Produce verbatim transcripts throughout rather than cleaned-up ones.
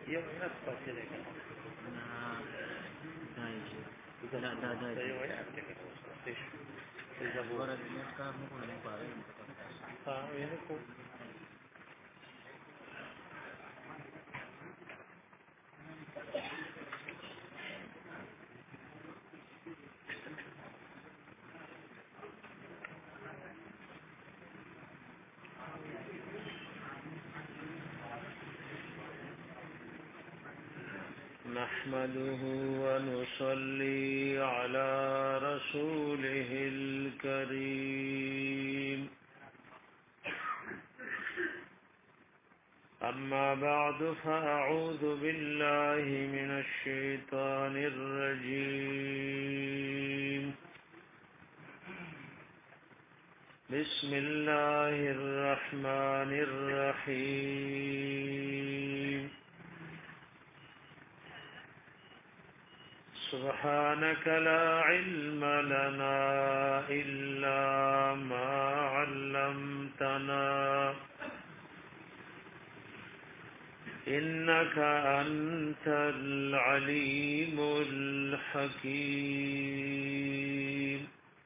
یو آیات پاتې دی کنه دا دا دا دا یو آیات دی کنه اوس پاتې شو زبور ورته نه کار مو نه پاره ها وینې کو نحمده ونصلي على رسوله الكريم أما بعد فأعوذ بالله من الشيطان الرجيم بسم الله الرحمن الرحيم سبحانك لا علم لنا إلا ما علمتنا إنك أنت العليم الحكيم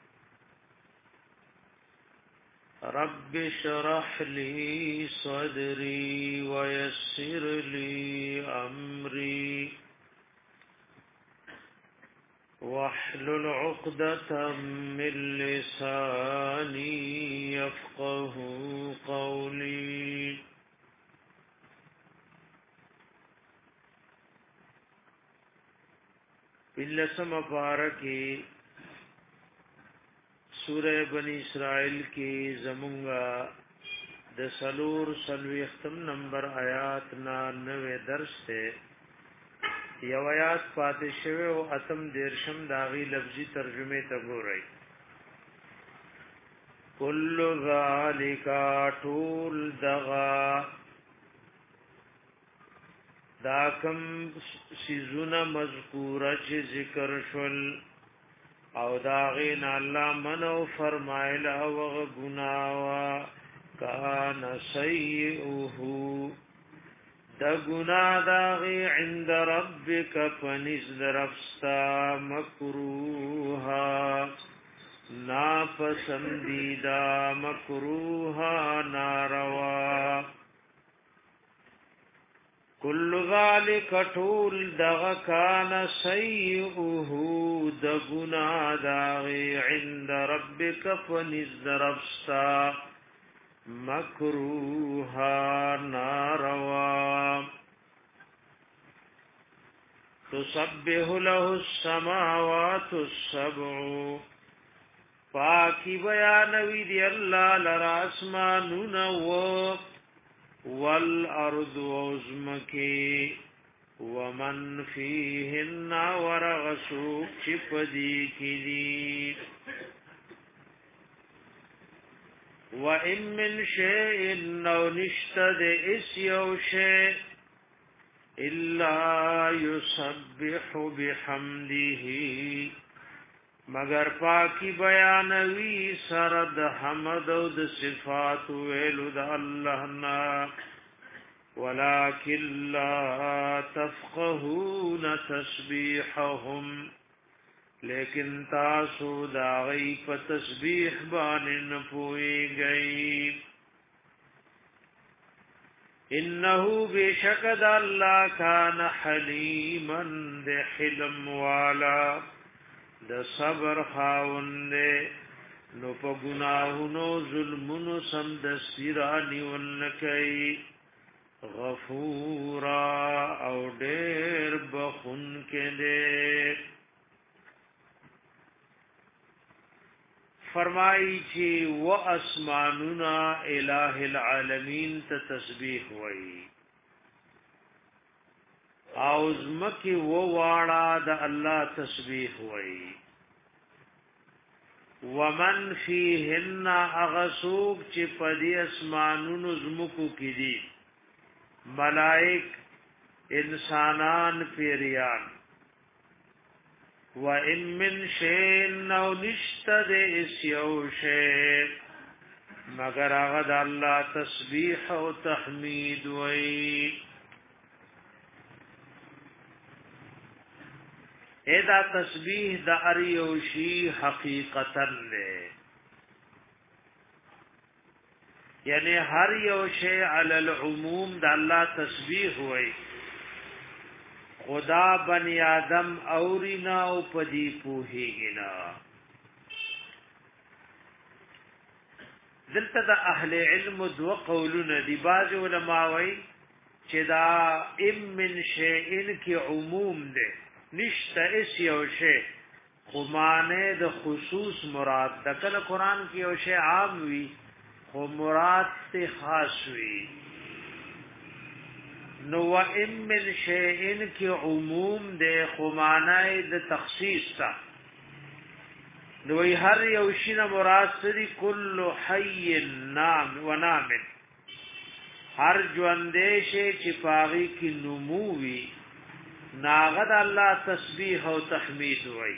رب اشرح لي صدري ويسر لي أمري واحلل عقدة من لساني يفقه قولي بلسم پارکی سورہ بنی اسرائیل کی زمونگا د سلور سلوی ختم نمبر آیات نا نوے درس تے یو آیات پاتې شوی او اتم دیرشم داغي لفظي ترجمه ته ګورئ کل ذالک طول دغا دا کم سیزونه مذکوره چې ذکر شول او داغین الله منو فرمایل او غناوا کان سیئه دا گناہ داغی عند ربک فنز درفستا مکروحا ناپسندیدہ مکروحا ناروا کل ذالک طول دغ کان سیئه دا گناہ داغی عند ربک فنز درفستا مکروها ناروا تسبح له السماوات السبع پاکی بیانوی دی اللہ لراسمانون و والارض وزمکی ومن فیهن ورغسوک چپدی کی دی وَإِن مِّن شَيْءٍ نَّوْ نِشْتَدَ إِسْيَوْ شَيْءٍ إِلَّا يُسَبِّحُ بِحَمْدِهِ مگر پاکی بیانوی سرد حمد او د صفات ویلو د الله نا ولكن لا تفقهون تسبيحهم لیکن تاسو دا غی په تسبیح باندې نه پويږئ انه بشکد الله کان حلیما د حلم والا د صبر خاوند نو په ګناهونو ظلمونو سم د سیرانی ونکئ غفورا او ډیر بخون کړي فرمائی چی و اسمانونا الہ العالمین تا تسبیح وئی اوزمکی و واڑا دا اللہ تسبیح وئی ومن فیہن اغسوک چی پدی اسمانونو زمکو کی دی ملائک انسانان پیریان وَإِن مِّن شَيْءٍ أَوْ نِشْتَدَ إِسْيَوْ شَيْءٍ مگر هغه د الله تسبیح او تحمید وای ادا تسبیح د اریوشی حقیقتا له یعنی هر یو شی علی العموم د الله تسبیح وای خدا بنی آدم اورینا او پدی پوهیگنا دلته د اهل علم دو قولونه دی باز علماء وای چې دا ام من شیء کی عموم ده نشته اس یو شی خو معنی د خصوص مراد د کله قران کې یو شی عام وی خو مراد ته خاص وی نو و ام من شیء کی عموم ده خو معنی د تخصیص تا نو هر یو شی نه مراد سری کل حی نام و نام هر ژوندې شی چې پاغي کی نمو وی ناغد الله تسبیح او تحمید وای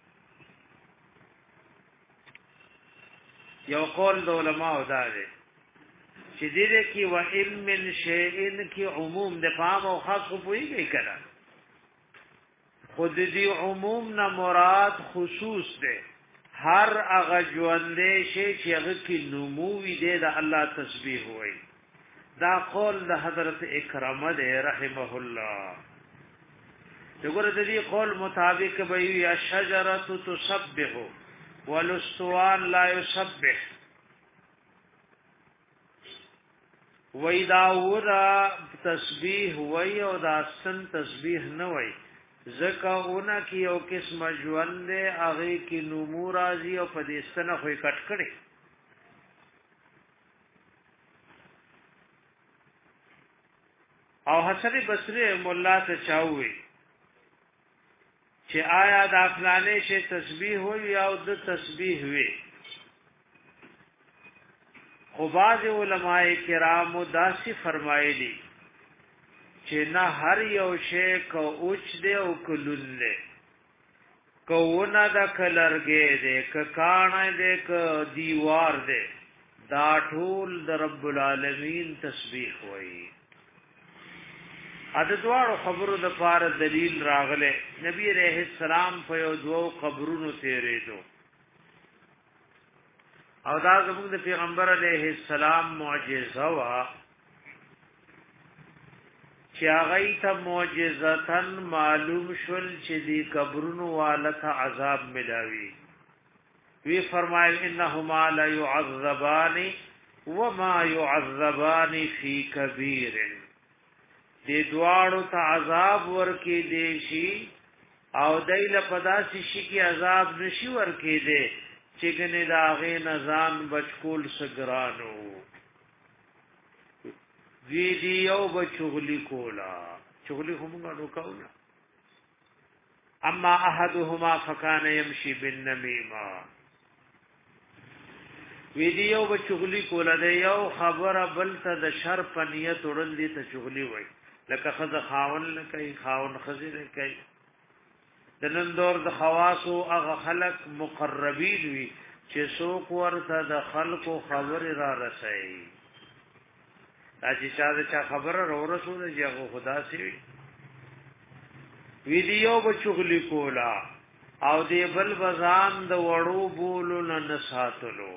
یو قول د علماء دا دی چې دې کې و ام من شیء کی عموم د فهم او خاص پوریږي کړه خود دې عموم نه مراد خصوص ده هر هغه ژوندې شی چې هغه کې نمو وی دی د الله تسبیح وای دا قول د حضرت اکرمه ده رحمه الله دغه د دې قول مطابق به یا شجره تسبح والاستوان لا يسبح وېدا ورا تسبیح وای او دا سن تسبیح نه وای زکه اونا کی یو قسم ژوند هغه کی نمو راځي او په دې سنه خو کټ کړي او حسن بصری مولا ته چاوي چې آیا د افلانې شی تسبیح وي او د تسبیح وي خو باز علماء کرام داسې فرمایلی چې نه هر یو شی کو اوچ دی او کلون دی کوونه د کلرګې دی ک کانه دی ک دیوار دی دا ټول د رب العالمین تسبیح وایي اته دوړو خبرو د پار دلیل راغله نبی عليه السلام په یو دوو قبرونو تیرې دو او دا زموږ د پیغمبر علیه السلام معجزه وا چې هغه ته معجزتن معلوم شول چې دی قبرونو والته عذاب ملاوي وی فرمایل انهما لا يعذبان وما يعذبان في كبير دی دوارو تا عذاب ورکی دیشی او دیل پداسی شی کی عذاب نشی ورکی دی چگن داغی نزان بچکول سگرانو ویدیو بچغلی کولا چغلی خمونگا نوکاونا اما احدهما فکان یمشی بالنمیما ویدیو بچغلی کولا دی یو خبر بلتا د شر پنیت اڑل دی تا چغلی وی لکه خز خاون لکه خاون خزی لکه د نن دور د خواصو هغه خلق مقربین وي چې څوک ورته د خلقو خبر را رسي دا چې چا د چا خبره رو رسول دی هغه خدا سي ویډیو بچغلی کولا او دی بل بزان د وړو بولو نه ساتلو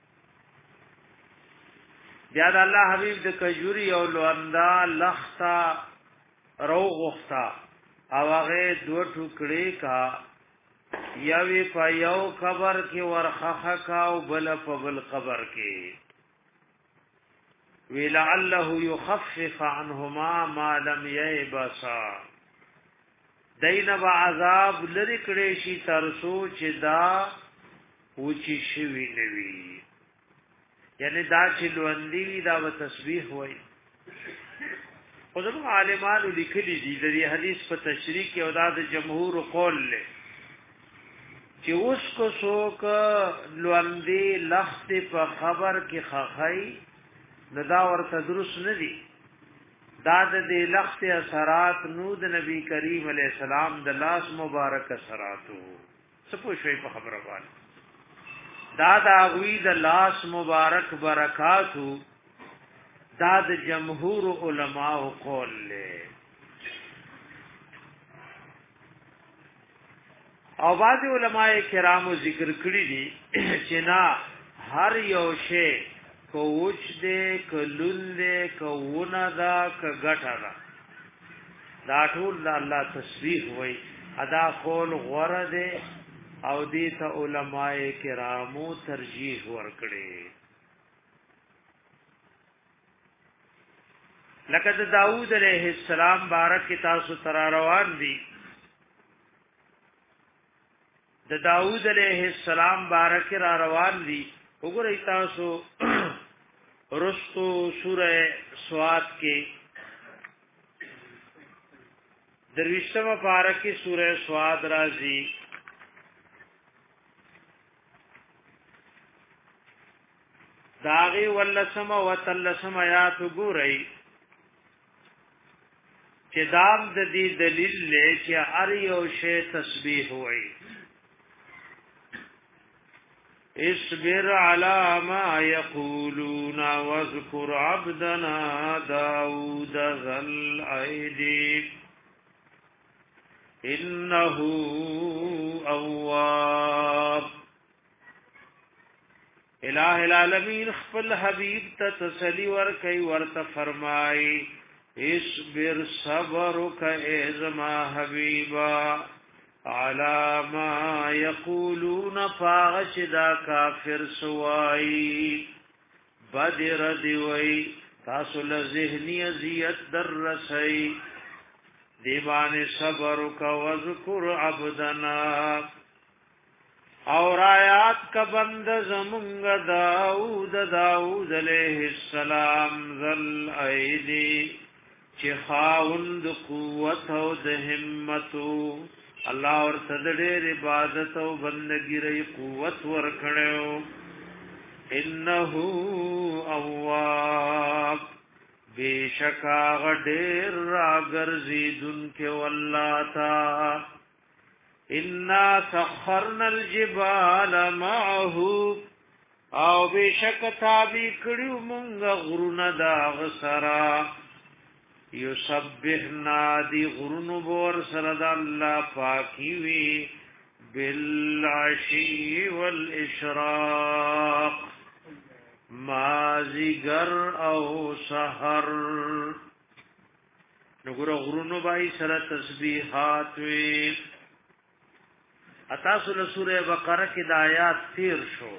بیا د الله حبیب د کجوري او لوندا لختا روغختا او هغه دو ټوکړي کا یوی په یو قبر کې ورخخه کا او بل په بل قبر کې ولعله يخفف عنهما ما لم ييبسا دینه با عذاب لری کړي شي ترسو چې دا وچی شوی نوی یعنی دا چې لوندې دا و تسبیح وای خدای عالمانو لیکلي دي د دې حدیث په تشریح کې او دا د جمهور قول له چې اوس کو څوک لوندې لخت په خبر کې خخای ندا ورته درست نه دي دا د دې لخت اثرات نو د نبی کریم علیه السلام د لاس مبارک اثراتو سپو شوي په خبره باندې دا دا غوی د لاس مبارک برکاتو دا د جمهور علماء قول له او بعض علماء کرامو ذکر کړی دي چې نا هر یو شی کوچ دې کلل دې کوونه دا کګټا دا دا ټول د الله تسبیح وای ادا قول غره دې او دې ته علماء کرامو ترجیح ورکړي لکه د داوود علیہ السلام بارک تاسو تر روان دي د داوود علیہ السلام بارک را روان دي وګورئ تاسو رستو سوره سواد کې درویشتمه پارکه سوره سواد راځي داغي ولسم وتلسم آیات وګورئ چې دام د دې دلیل له چې ار یو شی تسبیح وای اصبر على ما يقولون واذكر عبدنا داود ذا الأيدي إنه أواب الہ العالمین خپل حبیب ته تسلی ورکي ورته فرمای اصبر صبرك ازما حبیبا على ما يقولون فاغشدا کافر سوائی بدر دیوئی تاسو لذہنی ازیت در رسئی دیبان صبرك وذکر عبدنا اور آیات کا بند زمونگ داود داود علیہ السلام ذل ایدی چی خاوند قوت او د همتو الله اور تدړې عبادت او بندګی ری قوت ورکړو انه اواب بیشکا غډیر راګرزیدن کې والله تا انا سخرنا الجبال معه او بیشک تابی کړو مونږ غرونه دا غسرا یسبحنا دی غرونو بور سرد اللہ پاکی وی بالعشی والاشراق مازیگر او سحر نگورا غرونو بائی سر تسبیحات وی اتاسو لسور بقرہ کی دا آیات تیر شو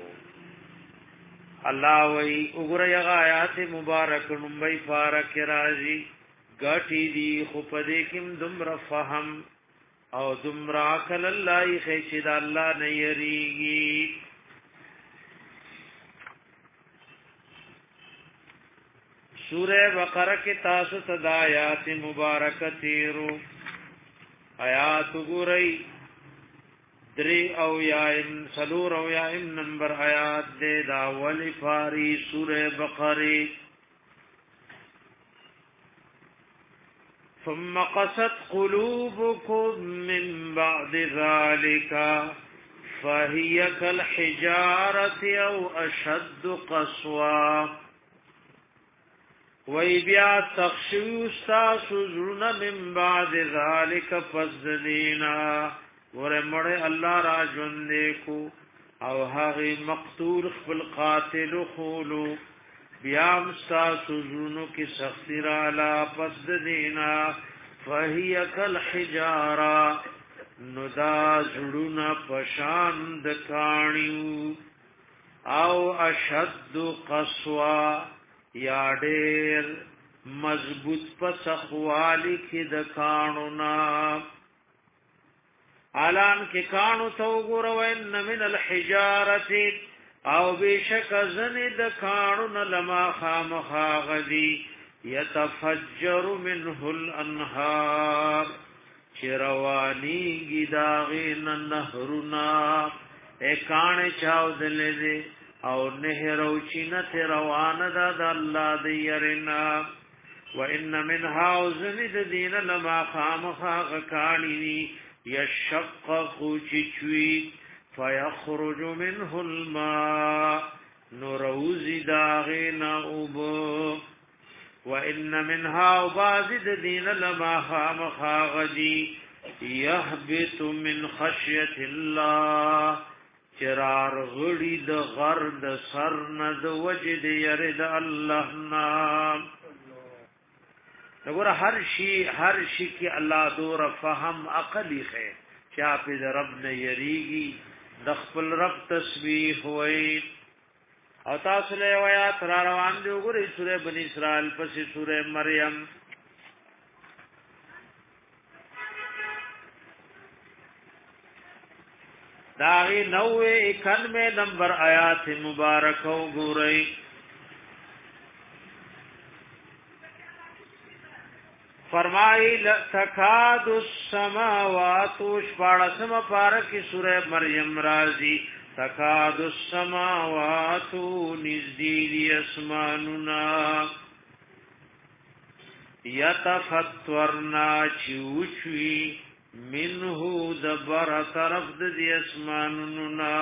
اللہ وی اگورا یغا آیات مبارک نمبئی پارک رازی گاٹی دی خوپدے کم دمر فهم او دمر عقل اللہ خیشد اللہ نیریگی سورہ بقرہ کے تاسو تدایات مبارک تیرو آیات گرئی دری او یائم سلور او یائم نمبر آیات دے داولی فاری سورہ بقری ثم قست قلوبكم من بعد ذلك فهي كالحجارة أو أشد قسوة وَإِبْيَا تَخْشِوْ سَاسُزُرُنَ مِنْ بَعْدِ ذَلِكَ فَزْدِينَا ورمڑ اللہ را جوندے کو او هغه مقتول خپل قاتل خولو بیام ساسوزونو کی سختی را لا پس دینا فهی کل حجارا ندا زڑونا پشاند کانیو او اشد قصوا یا دیر مضبوط پسخوالی کی دکانونا علان کی کانو تو گورو ان من الحجارت او بیشک زن دکانون لما خامخا غدی یتفجر منه الانهار چروانی گی داغین نهرنا ایکان چاو دلی دی او نهرو چینت روان دا دا اللہ دیرنا و ان منها زن دین لما خامخا غکانی یشقق چچوی فیخرج منه الماء نروز داغنا اوبو وان منها وبازد دین لما خام خاغدی يهبط من خشية الله چرار غړي د غر د سر نه د وجد يرد الله نام وګوره هر شي هر شي کې الله دور فهم عقلی خې چا په رب نه یریږي د خپل رب تسبیح وای او تاسو له آیات را روان دي وګورئ سوره بنی اسرائیل پسې سوره مریم داغی نوے اکانوے نمبر آیات مبارک وګورئ فرمائی تکاد السماوات شپاڑسم پارکی سورہ مریم رازی تکاد السماوات نزدیدی اسماننا یتفطرنا چوچوی منہو دبر طرف دی اسماننا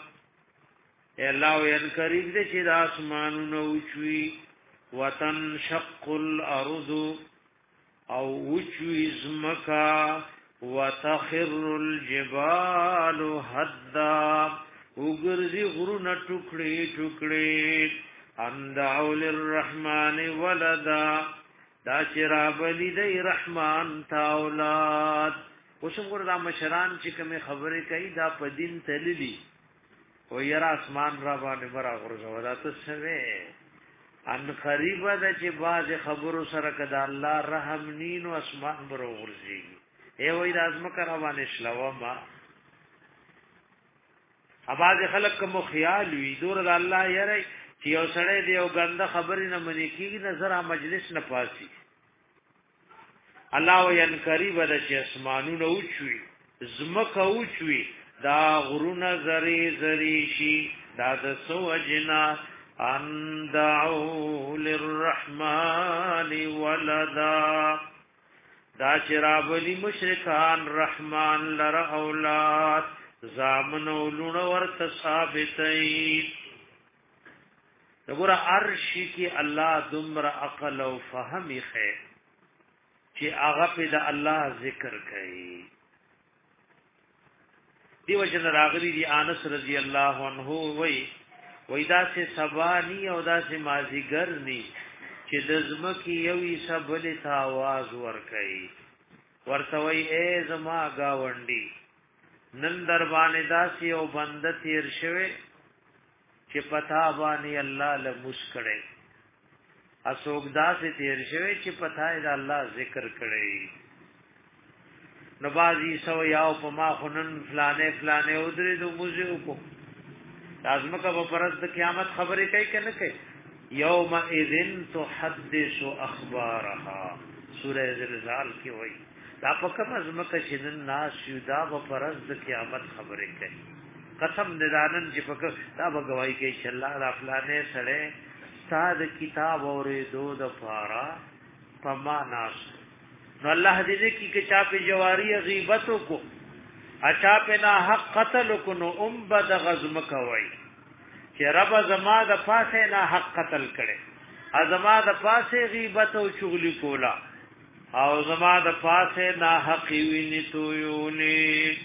اللہ ینکریب دی چی دا اسماننا وچوی وتنشق الارض او وچوی زمکا وتخر الجبال حدا وگرزی غرون ٹکڑی ٹکڑی اندعو للرحمن ولدا دا چرابلی دی رحمان تا اولاد وسم ګور دا مشران چې کوم خبرې کوي دا په دین تللی و یرا اسمان را باندې برا غرزو دا ته سوي ان قریبه د چې باز خبرو سره کدا الله رحم نین او اسمان برو غرزي ای وای د ازم کرا باندې شلوا ما اباز خلق کوم خیال وی دور د الله یری چې یو سړی دی او ګنده خبرې نه منې کیږي نظر مجلس نه پاسي الله وین قریب د چې اسمانونو اوچوي زمکه اوچوي دا غرونه زری زری شي دا د سوجنا اندعو للرحمن ولدا دا چرابلی مشرکان رحمان لر اولاد زامن اولون ورت ثابتین دغه عرش کی الله دمر عقل او فهم خیر چې هغه په د الله ذکر کوي دیو جن راغلی دی انس رضی الله عنه وای وای دا سه سبانی او دا سه مازیګر ني چې د زمکی یوې سبل ته आवाज ور کوي ورته وای اے زما گاونډي نن در باندې داسي او بند تیر شوه چې پتا باندې الله له مسکړې اسوک داسې تیر شوه چې پتا یې د الله ذکر کړي نبازي سو یاو په ما خنن فلانه فلانه او درې د موزه کو لازم کا په پرد قیامت خبرې کوي کنه کوي یوم اذن تحدث اخبارها سوره زلزال کې وایي دا په کوم ازمکه چې نن ناس یودا په پرد قیامت خبرې کوي قسم دې دانن چې په دا به گواہی کوي چې الله د فلانه سره استاد کتاب اورې دو د فارا پما ناس نو الله دې کې کې چا په جواری غیبت کو اچا په نا حق قتل کو نو ام بد غزم کوي چې رب زما د پاسه نا حق قتل کړي ازما د پاسه غیبت او چغلی کولا او زما د پاسه نا حق ویني تو یونی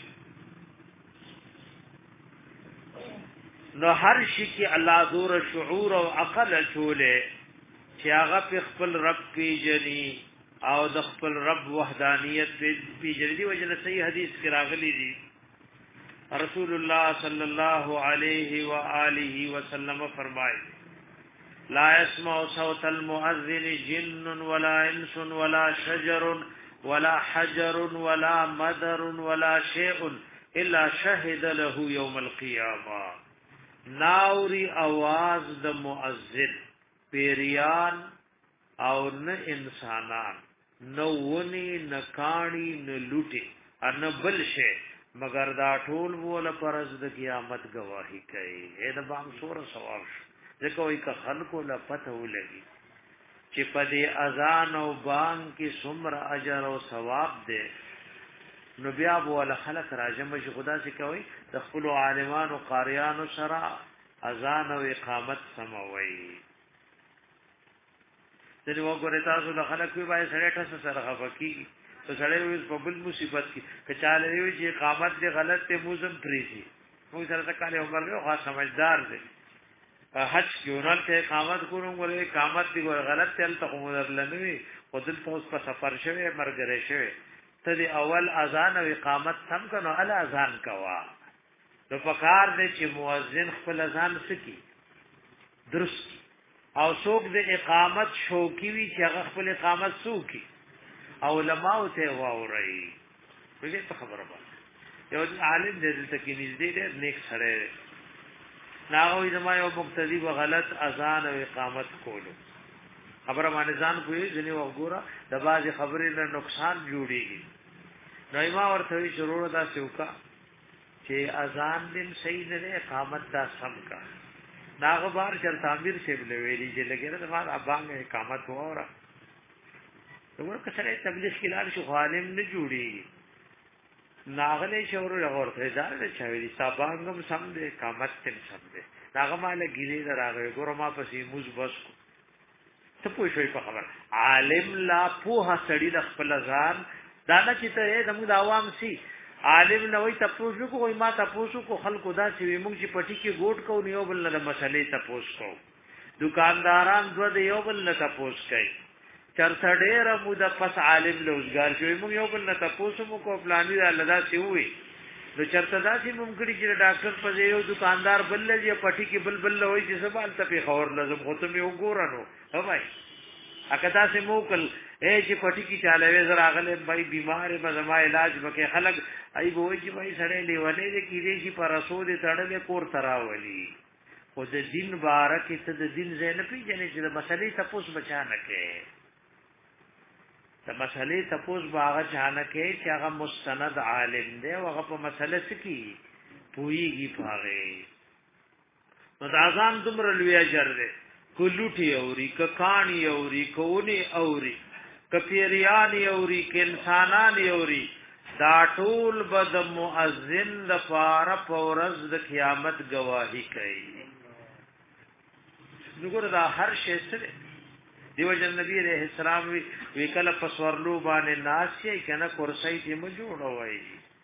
نو هر شي کې الله دور شعور او عقل چولې چې هغه په خپل رب پیژني او د خپل رب وحدانیت پیژني دی وجنه صحیح حدیث کې راغلي دي رسول الله صلی الله علیه و آله وسلم فرمایي لا يسمع صوت المؤذن جن ولا انس ولا شجر ولا حجر ولا مدر ولا شيء الا شهد له يوم القيامه ناوري आवाज د مؤذن پیریان او نه انسانان نو ونی نه کانی نه لوټي ان بل شي مگر دا ټول ولا پرز د قیامت گواہی کوي اې د بام سور ثواب ځکه وي که خلکو لا پته ولګي چې په دې اذان او بان کې څومره اجر او ثواب ده نو بیا بوله خلق راجم شي خدا سي کوي د خپل عالمان او قاریان سره اذان او اقامت سموي دغه وګوره تاسو د خلک په بای سره تاسو سره خفقي ته سره وي په بل مصیبت کې کچاله وي چې اقامت دې غلط ته موزم پریزي موږ سره تا کاله عمر له خاص سمجھدار دي حج کې ورل ته اقامت کوم ولې اقامت دی غلط تل ته کوم درلنوي او دلته اوس په سفر شوی مرګره شوی ته دی اول اذان او اقامت سم کنو ال اذان کوا نو پکار دې چې مؤذن خپل اذان سکی درست او څوک د اقامت شوقي وي چې هغه خپل اقامت سوکي او علماء ته واوري وګورئ ته خبره ده یو عالم دې ته کې نږدې دې نیک سره ناوې زما یو مقتدی و غلط اذان او اقامت کولو خبره باندې ځان کوی ځنی وګوره د باز خبرې نه نقصان جوړيږي نو ما ورته شروع دا سوکا چې اذان دې صحیح نه اقامت دا سم کا ناغه بار چر تعمیر شه بلویلی چې لګره د ما ابانګه اقامت وره نو کله تبلیغ کلار شو عالم نه جوړي ناغله شور لغورته دار له چوي سبانګم سم دې اقامت تم سم دې ناغه مال ګیری دراغه ګور ما پسې موز بس ته پوه شوي په خبر عالم لا په سړی د خپل ځان دانا چې ته زموږ د عوام سي عالم نه وي تاسو کو وي ما تاسو کو خلکو دا چې موږ چې پټي کې ګوټ کو نیو بل نه مسلې تاسو کو دکانداران دو د یو بل نه تاسو کوي چرته ډېر مو د پس عالم لوزګار شوی موږ یو بل نه تاسو مو کو پلاني الله سی وي نو چرته دا چې ممکن چې ډاکټر په یو دکاندار بل لږه پټي کې بل بل وای چې سوال ته په خبر لازم خو ته مې وګورانو هوای اکدا سه موکل اے چې پټي کې چاله وې زرا غلې بای بیمار به زما علاج وکي خلک ای وای چې بای سړې لیولې دې کې دې شي پر رسول تړلې کور تراولي خو د دین بارک ته د دین زین پیژنې چې د مسلې تاسو بچانه کې د مسلې تاسو باغ چانه کې چې هغه مستند عالم دی او هغه په مسله سکی پويږي پاره نو د اذان دومره لوی اجر دی کلوټي اوري ککانی اوري کونی اوري کپیریانی اوري ک انسانان اوري دا ټول بد مؤذن د فار پورز د قیامت گواہی کوي وګوره دا هر شی سره دیو جن نبی علیہ السلام وی وکله پسورلو باندې ناشي کنه کورسای دې مو جوړوي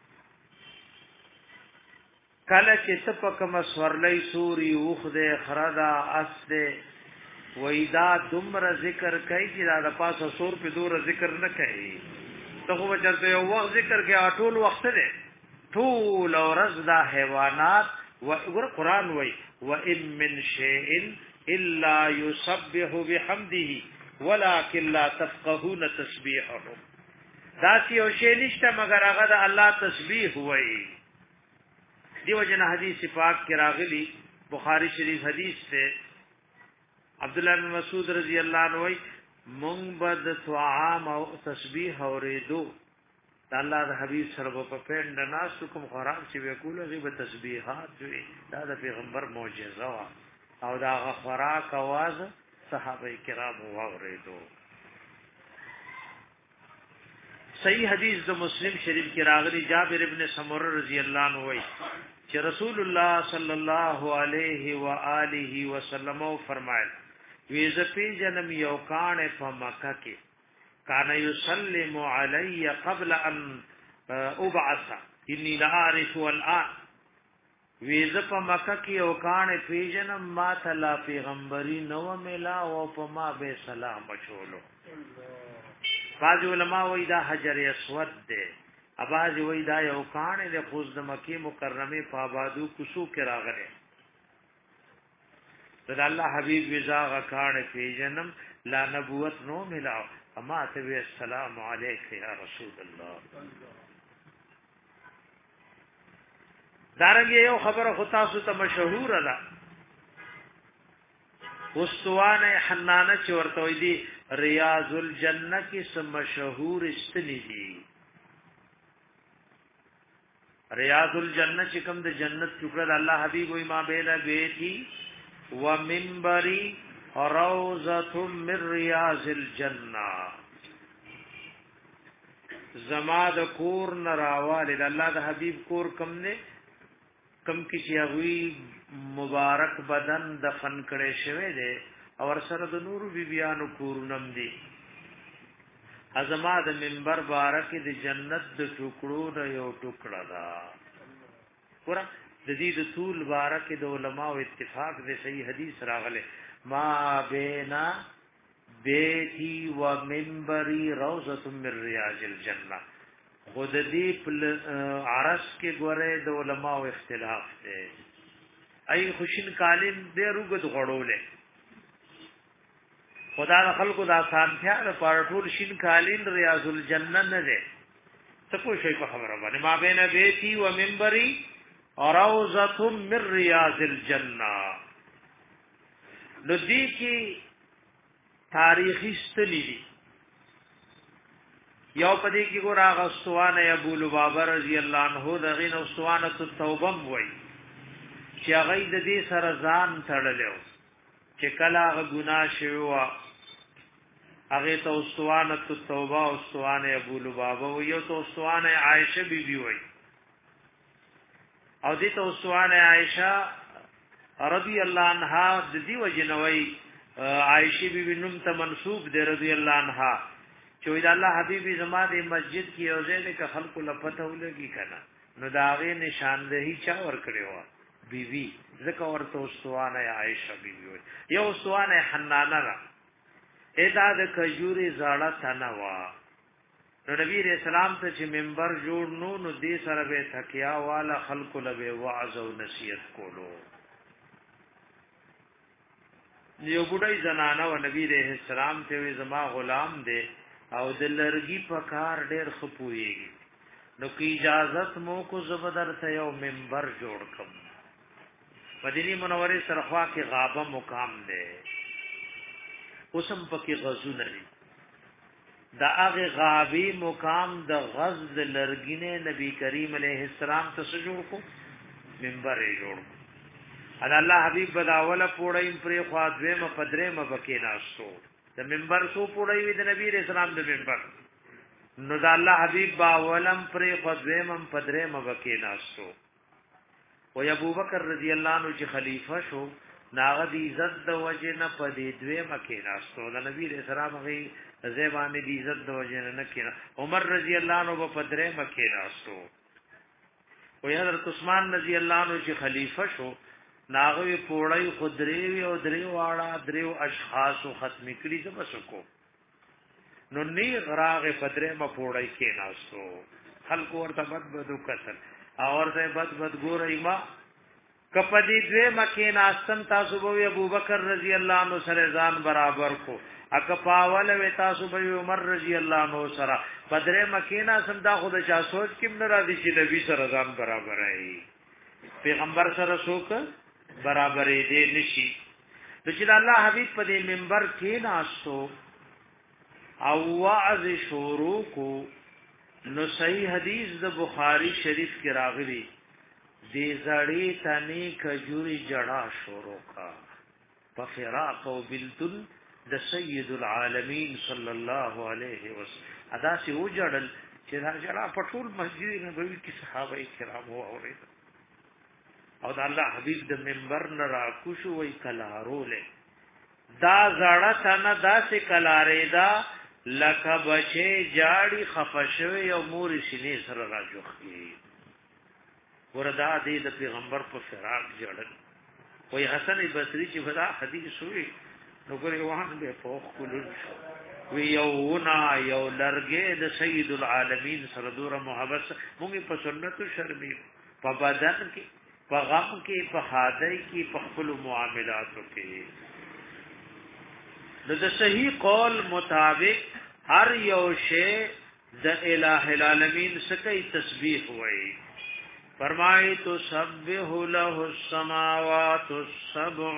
کله چې تپک مسورلای سوري وخده خردا اسده وېدا دمر ذکر کوي چې دا د پاسه سور په دور ذکر نه کوي ته خو چرته یو وخت ذکر کې ټول وخت دی ټول ورځ دا حیوانات و قرآن وای و ان من شیء الا يسبح بحمده ولكن لا تفقهون تسبيحهم دا چې او شی نشته مگر هغه د الله تسبیح وای دیو جن حدیث پاک کې راغلی بخاری شریف حدیث سے عبد الله بن مسعود رضی الله عنه وای مونږ بد طعام او تسبیح اوریدو د الله د حبیب سره په پند ناس کوم خراب چې وکول غیب تسبیحات وی دا د پیغمبر معجزه وا او دا خوراک आवाज صحابه کرام واوریدو صحیح حدیث د مسلم شریف کې راغلی جابر ابن سمره رضی الله عنه وای چې رسول الله صلی الله علیه و آله وسلم فرمایل وی زپی جنم یو کان په مکه کې کان یسلم علی قبل ان ابعث انی لا اعرف الان وی ز په مکه کې یو کان پیجنم ما تلا پیغمبري نو ملا او په ما به سلام بچولو باج علماء وی دا حجر اسود ده اباز وی دا یو کان د خوز د مکی مکرمه په آبادو کوسو کې راغله د الله حبیب وزاغ کان پیجنم لا نبوت نو ملا اما ته السلام علیک یا رسول الله دارنګ یو خبره خو تاسو ته مشهور ده وستوانه حنانه چې ورته وي دي ریاض الجنه کې سم مشهور استلی دي ریاض الجنه چې کوم د جنت ټوکر د الله حبیب وي ما بیل بیتی و منبری روضه من ریاض الجنه زما د کور نراواله د الله د حبیب کور کم نه کم کی چې هغه مبارک بدن دفن کړي شوی دی او سره د نور بیبيانو کورونم دي ازما د منبر بارک د جنت د ټوکړو نه یو ټوکړه دا ګور د دې د طول بارک د علماء اتفاق د صحیح حدیث راغله ما بینا بیتی و منبری روضه من ریاض الجنه خود دې عرش کې ګوره د علماء اختلاف دی ای خوشین کالین دې روغد غړولې خدا خلقو دا سانتیا د پارټول شین کالین ریاض الجنه نه ده څه کو شي په خبره باندې ما بین بیتی و منبری روضه من ریاض الجنه نو دې کې تاریخي ستلی دي یو پدې کې ګور هغه سوانه ابو لبابه رضی الله عنه دغه نو سوانه التوبه وای چې هغه د دې سره ځان تړلو چې کله هغه ګناه شوی هغه ته سوانه التوبه او سوانه ابو لبابه و یو ته سوانه عائشه بیبي وای او دې ته سوانه عائشه رضی الله عنها د دې وجنوي عائشه بیبي نوم ته منسوب دی رضی الله عنها چې دا الله حبيبي زما د مسجد کې او زه کې خلکو لپته ولګي کنه نو داغه نشاندهي چا ور کړو بیبي ځکه ورته سوانه عائشه بیبي وي یو سوانه حنانه را ادا د کجوري زاړه تنوا نو نبی رسول الله ته چې منبر جوړ نو نو دې سره به تکیا والا خلکو له وعظ او نصیحت کولو یو بډای زنانه او نبی رسول السلام ته زما غلام دی او د لرګي په کار ډېر خپويږي نو کی اجازت مو کو زبردر ته یو منبر جوړ کم مدینه منوره سرخوا کې غابه مقام دی اوسم پکې غزو لري دا هغه غابي مقام د غز د لرګینه نبی کریم علیه السلام ته جوړ کو منبر یې جوړ ان الله حبیب بداوله پوړې پرې خوا دوی م پدرې م بکې ناشو د منبر سو پوړې وی د نبی رسول الله د منبر نو د الله حبیب باولم پرې خوا دوی م پدرې م بکې ناشو او ابو بکر رضی الله عنه چې خلیفہ شو ناغه دی عزت د وجه نه پدې دوی م کې ناشو د نبی رسول الله غي زیبانه دی عزت د وجه نه کېنا عمر رضی الله عنه په پدرې م کې ناشو او حضرت عثمان رضی الله عنه چې خلیفہ شو ناغوی پوړی خدریوی او دریو واړه دریو اشخاص ختم کړي څه بسکو نو نی غراغ پدره ما پوړی کې ناسو خلق ورته بد بدو کتل اور ته بد بد ګورای ما کپدی دوی مکه ناستن تاسو بو ابو بکر رضی الله عنه سره ځان برابر کو اک پاول و تاسو بو عمر رضی الله عنه سره پدره مکه ناستن دا خود چا سوچ کیم نه را دي چې نبی سره ځان برابر ای پیغمبر سره څوک برابرې دې نشي چې الله حبيب په دې منبر کې ناشو او وعظ شروع کو نو صحیح حدیث د بخاری شریف کې راغلی دې زړې تنې کجوري جڑا شروع کا ففراق وبلتن د سید العالمین صلی الله علیه وسلم ادا سي وجړل چې دا جڑا پټول مسجد نبوي کې صحابه کرام وو اورید او دا الله حبیب د منبر نه را کوشو وی کلاروله دا زړه تنه داسې کلارې دا لکه بچي جاړي خفشوي او مور شینې سره راځوخي وردا دې د پیغمبر په فراق جوړل وی حسن بصری چې ودا حدیث وی نو ګورې واه به فوق کولل وی یونا یو لرګې د سید العالمین سره دوره محبت موږ په سنت شرمې په بدن کې په غم کې په حاضر کې په خپل معاملاتو کې د صحیح قول مطابق هر یو شی د الٰه العالمین سکی تسبیح وای فرمای تو سبح له السماوات السبع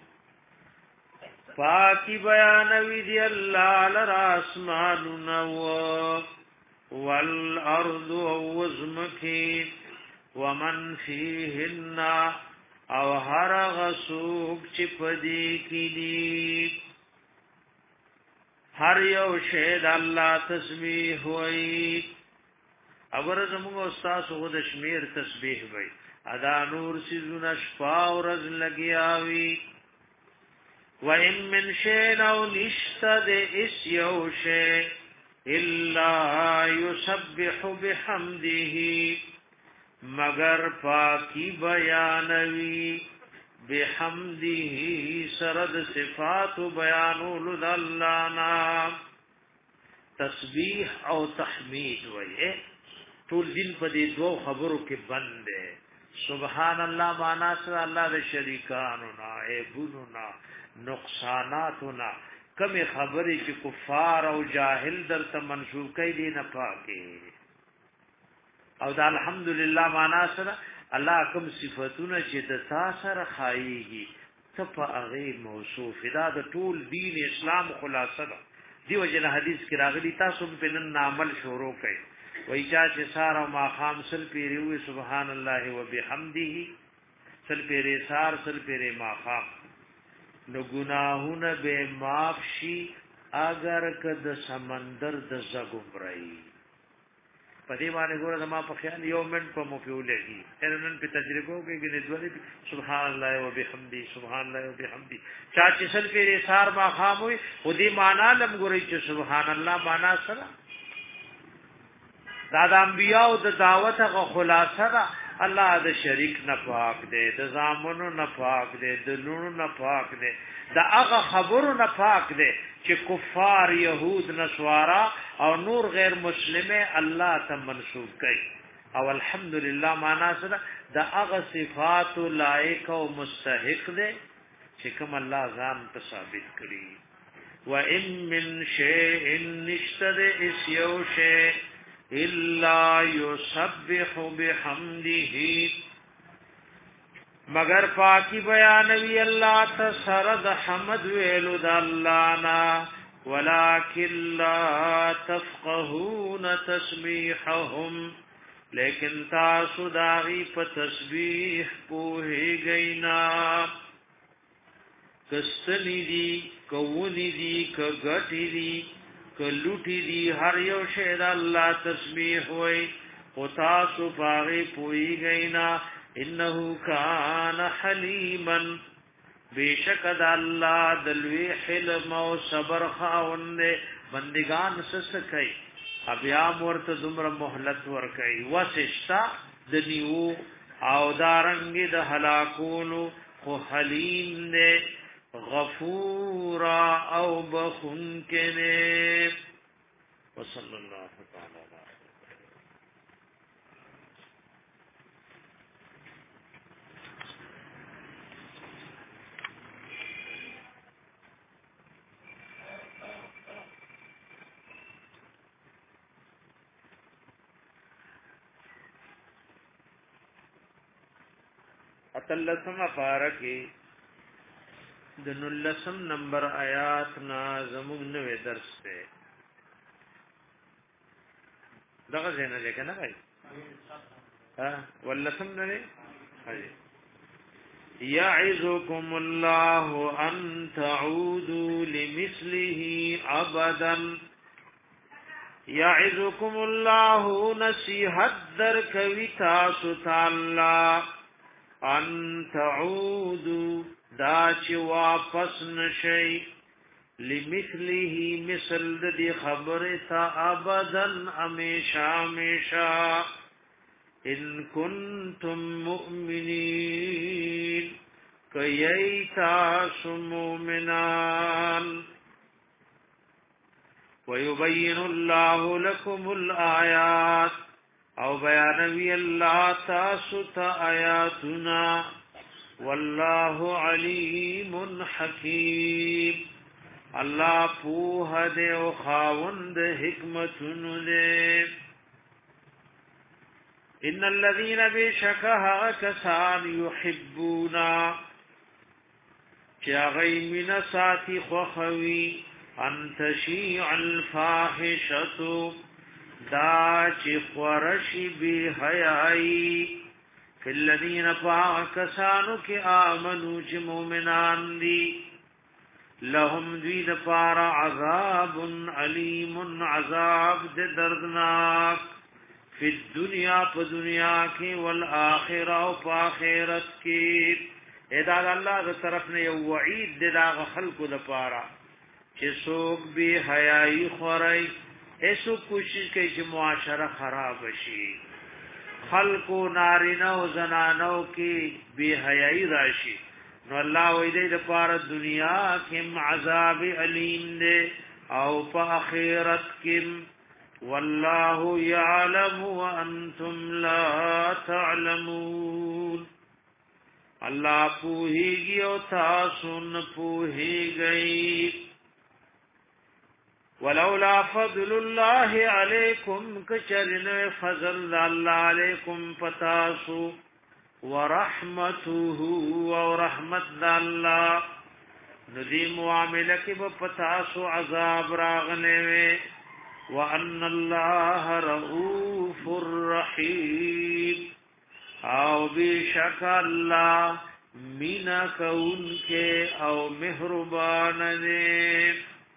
پاکی بیان وی دی الله لرا اسماننا والارض وزمکی ومن فیهن او هر غسوک چې پدې کې دي هر یو شی د الله تسبیح وای اور زموږ استاد هو د شمیر تسبیح وای ادا نور سيزونه شپا او ورځ لګیاوي و ان من شی او نشته د اس یو شی الا يسبح بحمده مگر پاکی بیانوی بحمده سرد صفات بیانول اللہ نام تسبیح او تحمید وی ټول دین په دې دوه خبرو کې بند دی سبحان الله معنا سره الله د شریکانو نه عیبونو نه نقصاناتو نه کمی خبرې چې کفار او جاهل درته منسوب کوي دي نه پاکي او دا الحمدلله معنا سره الله کوم صفاتونه چې د تاسو سره خایيږي ته په هغه موصوف دا د ټول دین اسلام خلاصه ده دیو جن حدیث کې راغلی تاسو په نن عمل شروع کړئ وای چا چې سارا ما خام سل پیری وي سبحان الله وبحمده سل پیری سار سل پیری ما خام نو گناهونه به معاف شي اگر کد سمندر د زګمړی په دې باندې ګوره زما په خیال یو منټ په مفعولېږي نن په تجربه کې ګنې دوه سبحان الله وبحمده سبحان الله وبحمده چا چې سل پیری سار ما خام وي خو دې معنا لم ګورې چې سبحان الله معنا سره دا د انبیاء د دعوت غو خلاصه ده الله د شریک نه پاک دی د زامنو نه پاک دی د لونو نه پاک دی دا هغه خبرو نه پاک دی چې کفار يهود نسوارا او نور غیر مسلمه الله ته منسوب کوي او الحمدلله معنا سره دا هغه صفات لایق او مستحق دی چې کوم الله ځان ته ثابت کړي و ان من شيء نشتد اسيو شيء الا يسبح بحمده مگر پاکی بیانوی اللہ تسرد حمد ویلو دا اللہ نا ولكن لا تفقهون تسبیحهم لیکن تاسو داغی پا تسبیح پوہی گئینا کستنی دی کونی دی کگٹی دی کلوٹی دی هر یو شید اللہ تسبیح ہوئی و تاسو پاغی پوئی گئینا انہو کان حلیما بیشک دا اللہ دلوی حلم و صبر خاوندے بندگان سسکئی ابیام ورت دمر محلت ورکئی وسشتا دنیو او دارنگی دا حلاکونو خو حلیم دے غفورا او بخن کے نیب وصلی اللہ تعالی اتلسم پارکی د نلسم نمبر آیات نا زمون نوې درس ته دغه ځای نه لیکه نه وای ها ولسم نه هي يعظكم الله ان تعودوا لمثله ابدا يعظكم الله نصيحت در کوي تاسو تعالی ان تعودوا دا چې واپس نشي لمثله مثل دې خبره تا ابدن همیشه همیشه ان کنتم مؤمنین کایتا مؤمنان ويبين الله لكم الآيات او بیانوی اللہ تاسو تا آیاتنا والله علیم حکیم الله پوه دے او خاوند حکمتن دے ان الذين بشكها كسان يحبونا چا غی من ساتی خوخوی ان تشیع الفاحشتو دا چی خورشی بی حیائی فی الذین پاکسانو کی آمنو چی مومنان دی لهم دوی دپارا عذاب علیم عذاب دی دردناک فی الدنیا پا دنیا کی والآخرہ و پا آخرت کی اداد اللہ دا طرف نے یو وعید دی داغ خلقو دپارا چی سوک بی حیائی خوری ایسو کوشش کوي چې معاشره خراب شي خلقو نارینه او زنانو کې بے حیائی راشي نو الله وې دې د پاره دنیا کې عذاب الیم دې او په آخرت کې والله يعلم وانتم لا تعلمون الله پوهیږي او تاسو نه پوهیږئ ولولا فضل الله عليكم كشرن فضل الله عليكم فتاسو ورحمته ورحمت الله ندی معاملہ کی پتاسو عذاب راغنے وے وان الله رؤوف الرحیم او بیشک اللہ مینا کون کے او مہربان نے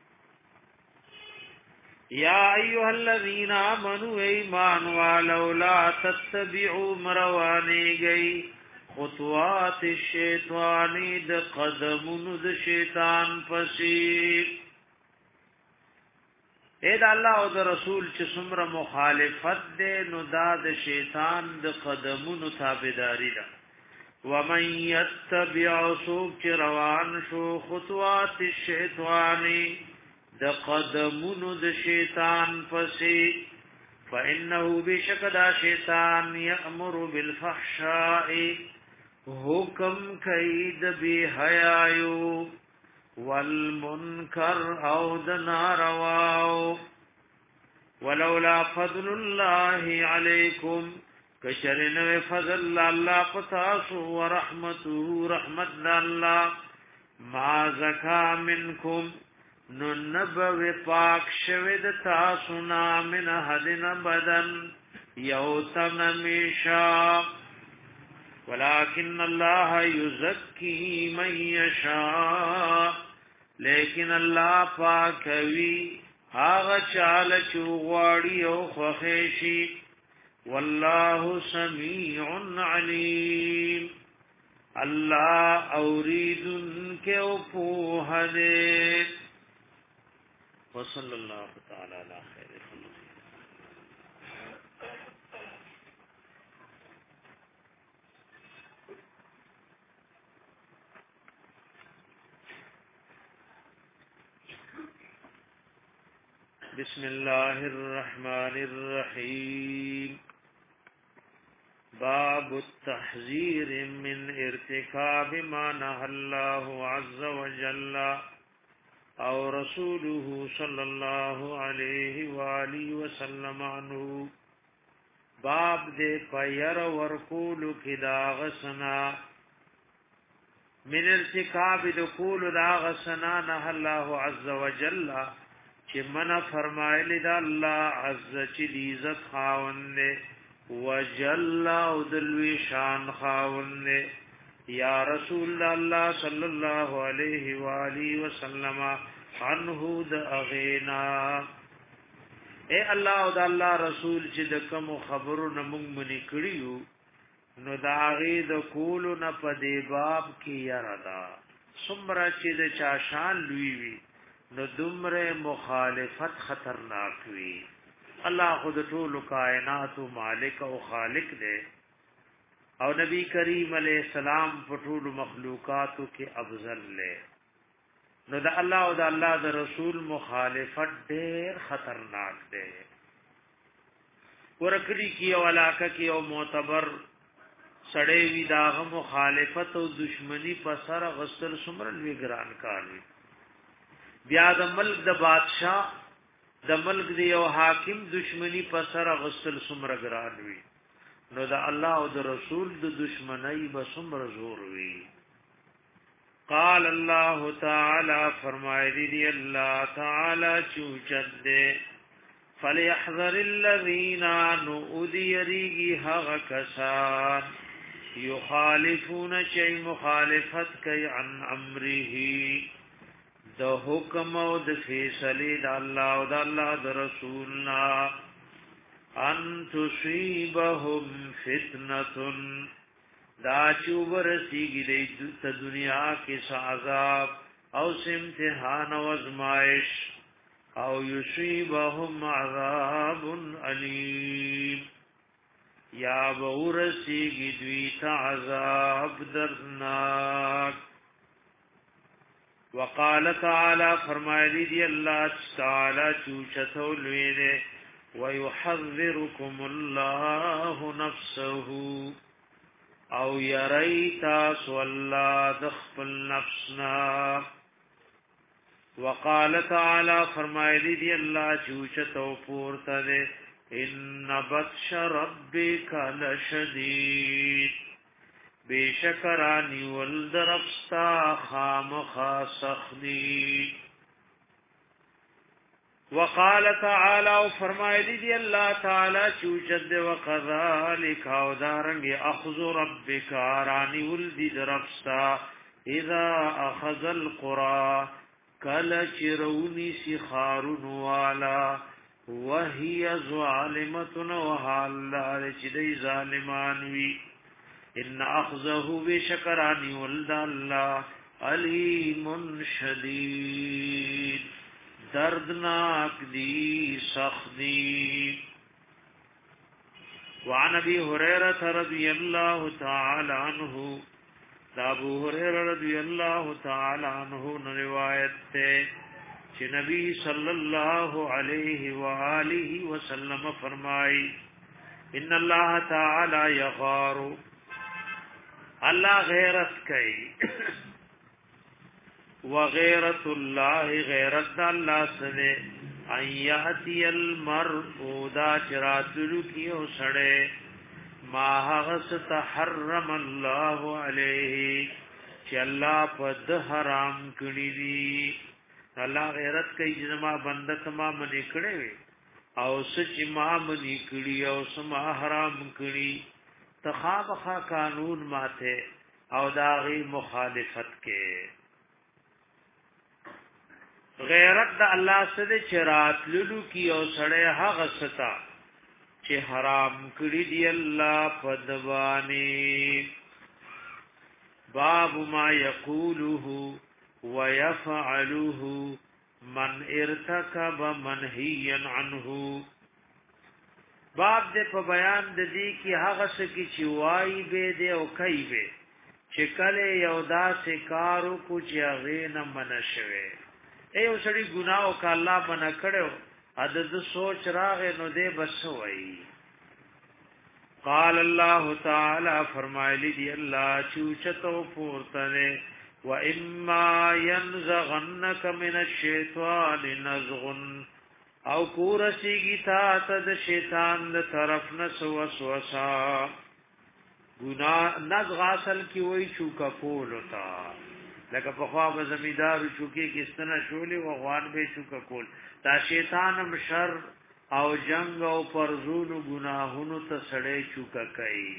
یا ایها الذین آمنوا ایمان والو لا تتبعوا مروانی گئی خطوات الشیطان د قدمون د شیطان پسی اے دا الله او د رسول چې څومره مخالفت ده نو دا د شیطان د قدمونو تابعداري ده ومن يتبع سوق روان شو خطوات الشیطان د قدمونو د شیطان پسې فانه بشکدا شیطان یامر بالفحشاء حکم کید بی حیاو والمنکر او د نارواو ولولا فضل الله علیکم کشرن فضل الله پتاسو ورحمته رحمت الله ما زکا منکم نو نبو پاک شوید تاسونا من حدن بدن یوتن میشا ولیکن اللہ یزکی من یشا لیکن اللہ پاکوی آغا چال چوغواڑی او خخیشی واللہ سمیع علیم اللہ اوریدن کے اپوہ دے وصلی اللہ تعالی علی خیر خلق بسم اللہ الرحمن الرحیم باب التحذير من ارتكاب ما نهى الله عز وجل او رسوله صلی الله علیه و آله وسلم عنه باب دې پیر ورکول کدا غسنا من ارتكاب دخول دا غسنا نه الله عز وجل چې منا فرمایلی دا الله عز چې عزت خاوند وجل او دلوی شان خاوند یا رسول الله صلی الله علیه و آله وسلم عنه د اغینا اے الله او د الله رسول چې د کوم خبرو نه مونږ منی کړیو نو دا غي د کول نه په دی باب کې یرادا سمرا چې د چا شان لوی وي نو دمره مخالفت خطرناک وي الله خود ټول کائنات مالک او خالق دی او نبی کریم علیہ السلام پټول مخلوقاتو کې افضل لے نو دا الله او دا الله دا رسول مخالفت ډېر خطرناک دی ورکړي کې او علاقه کې او معتبر سړې وی داغه مخالفت او دشمنی په سره غسل سمرل وی ګران کاوي بیا د ملک د بادشاہ د ملک دی او حاکم دشمنی په سره غسل سمر ګران وی نو دا الله او د رسول د دشمنی به سمر زور وی قال الله تعالی فرمایلی دی الله تعالی چوچد دے فليحذر الذين نؤذيري هغ کسان يخالفون شيء مخالفت کوي عن امره د حکم او د فیصله د الله او د الله د رسولنا ان تصيبهم فتنه دا چوبر سیگی د دنیا کې عذاب او امتحان او ازمائش او یصيبهم عذاب الیم یا بورسیږي دوی ته عذاب دردناک. وقال تعالی فرمایلی دی الله تعالی چوچتو لوی دے ويحذركم الله نفسه او يريتا سوالله دخل نفسنا. وقال تعالی فرمایلی دی الله چوچتو پورته دے ان بطش ربک لشدید بیشکرانی والدرفستا خامخا سخدی. وقال تعالی فرمایلی دی اللہ تعالی چوچد وقذالک او دارنگ اخذ ربک رانی ولدی درفستا اذا اخذ القرى کل چرونی سخارن والا وهي ظالمتنا وحال چدی ظالمانوی ان اخذه بشکرانی ولد الله علیم شدید دردناک دی سخدی. وعن ابي هريره رضي الله تعالى عنه ابو هريره رضي الله تعالى عنه روایت ہے کہ نبی صلی اللہ علیہ وآلہ وسلم فرمائی ان اللہ تعالی یغار اللہ غیرت کئی وغیرت اللہ غیرت اللہ سنے ان یاتی المرء دا چراتلو کیو سڑے ما حغست حرم اللہ علیہ چی اللہ پد حرام کری دی. اللہ غیرت کئی جنما بندت ما منی کڑے وی او سچ ما منی کڑی او سما حرام کڑی تخابخا قانون ماتے او داغی مخالفت کے. غیرت دا اللہ سدے چرات للو کی او سڑے حق ستا چه حرام کڑی دی اللہ پدوانی. باب ما یقولوه ويفعله من ارتكب منهيا عنه. باب دې په بیان د دې کې هغه څه کې چې وای به دې او کوي به چې کله یو داسې کارو کو چې هغه نه منشوي ای اوسړي ګناه او ک الله بنا کړو عدد سوچ راغې نو دې بس وای. قال الله تعالی فرمایلی دی الله چوچتو پورته وَإِمَّا يَنزَغَنَّكَ مِنَ الشَّيْطَانِ نَزْغٌ او کورسیگی تا تد شیطان د طرف نس وسوسا. گناہ نزغ اصل کی وای چوکا کول ہوتا لکه په خوا به زمیدار چوکی کستنه شولی و غوان به چوکا کول تا شیطان شر او جنگ او پرزونو گناهونو ته سړی چوکا کوي.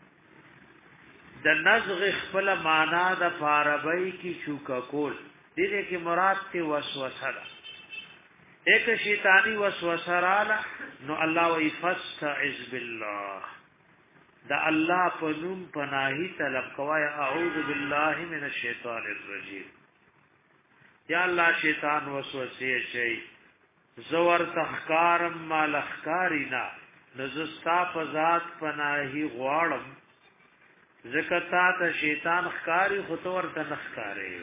د نزغ خپل معنا د فاربای کی چوکا کول دې کې مراد ته وسوسه ده. ایک شیطانی وسوسه رااله نو الله وی فاستعذ بالله دا الله په نوم پناهی طلب کوي اعوذ بالله من الشیطان الرجیم. یا الله شیطان وسوسه شي زور تخکارم مال اخکارینا نزستا په ذات پناهی غواړم زکتا ته شیطان خکاری خطور ته نخکاری.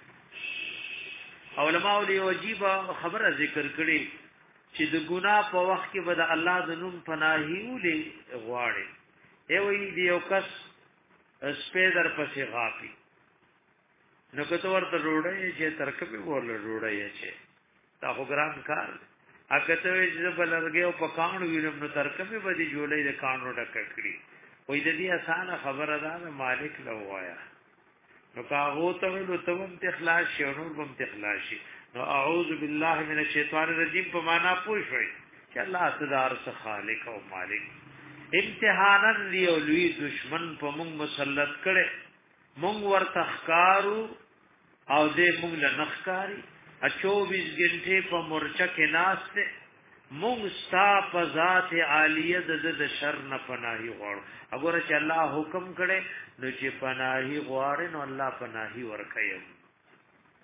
علماء لی واجب خبره ذکر کړي چې د ګناه په وخت کې به د الله د نوم پناهي ولي غواړي. ای وی دی یو کس سپیدر پسې غاپی نو کته ورته روړی چې ترکبه ورل روړی چې تا خو ګرام کار اګه ته چې بلرګي او پکانو وینم نو ترکبه به دی جوړې د کانو ډک کړي وې د دې اسانه خبره ده مالک له وایا نو کاغو ته نو تم تخلاص شي نو بم تخلاص شي نو اعوذ بالله من الشیطان الرجیم په معنا پوښوي چې الله ستدار څخه خالق او مالک. امتحانن دی او لوی دشمن په موږ مسلط کړي موږ ورته ښکارو او دې موږ له نخکاری چوبیس غنټه په مورچه کې ناشته موږ ستا په ذات عالیه د شر نه پناهي غواړو. اگر چې الله حکم کړي نو چې پناهي غواړي نو الله پناهي ورکوي.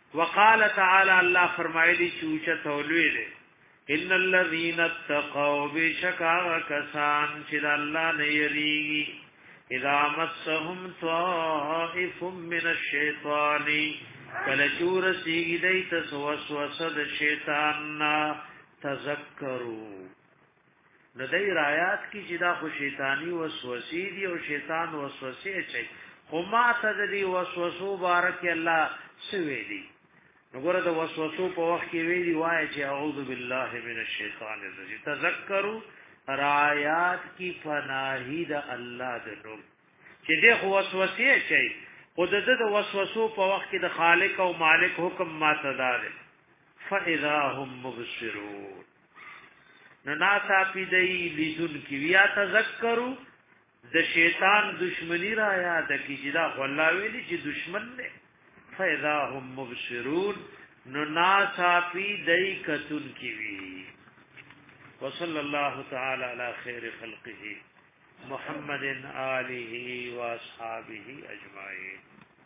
وقال تعالی الله فرمایلی چوچه تولوی دے ان الذين اتقوا بشکا کسان چې الله نه یریږي اذا مسهم طائف من الشیطان کله چور سیږي دیت وسوسه د شیطان تذکروا نو دای رایات کی چې دا خو شیطانی وسوسې دي او شیطان وسوسې چي خو ما ته د دې وسوسو بارک الله سوي دي نګوره د وسوسو په وخت کې ویلي وای چې اعوذ بالله من الشیطان الرجیم تذکروا رایات کی پناهی د الله د نوم چې دې خو وسوسې چي خود د وسوسو په وخت کې د خالق او مالک حکم ما تدار فاذا هم مبصرون نو ناسا پی دی لیدون کی ویا تذکروا د شیطان دشمنی را یاد کی چې دا والله ویلی چې دشمن نه فاذا هم مبصرون نو ناسا پی دی کتون کی وی وصلی الله تعالی علی خیر خلقه محمد آله و اصحابه اجمعین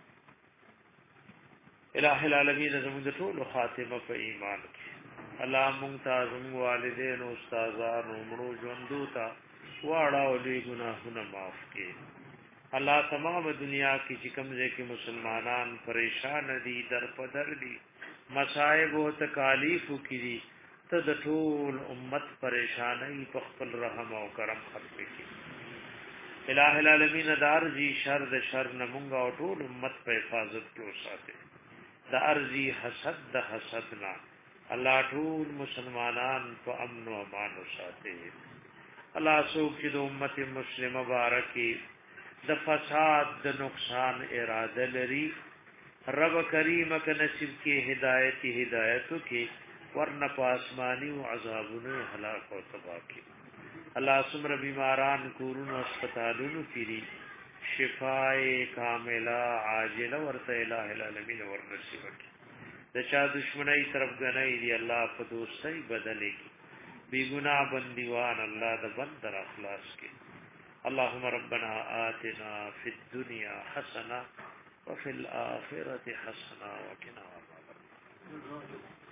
الہ العالمین زمون ټول خاتمه په ایمان کې الله ممتاز والدین او استادان عمرو ژوندو تا واړه او لوی ګناهونه معاف کړي الله تمام دنیا کې چې کومځه کې مسلمانان پریشان دي در په در دي مصائب او تکالیف کړي ته د ټول امت پریشانای په خپل رحم او کرم ختم کړي الہ العالمین دار جی شر د شر نمونګه او ټول امت په حفاظت کې وساته د ارضی حسد د حسدنا الله ټول مسلمانان په امن او امان وساته الله سوک چې د امت مسلمه مبارکي د فساد د نقصان اراده لري رب کریم ک نصیب کې هدایت هدایتو کې ورنه پاسمانی او عذابونو هلاک او تباہ کې الله سمر بیماران کورونو هسپتالونو کې شفای کامله عاجله ورته الہ العالمین ورنصیب کړي د چا دشمنی طرف غنۍ دی الله په دوستۍ بدلې کی بی گناہ بندیوان الله د بندر اخلاص کی اللهم ربنا آتنا فی الدنيا حسنه وفي الاخره حسنه وقنا عذاب النار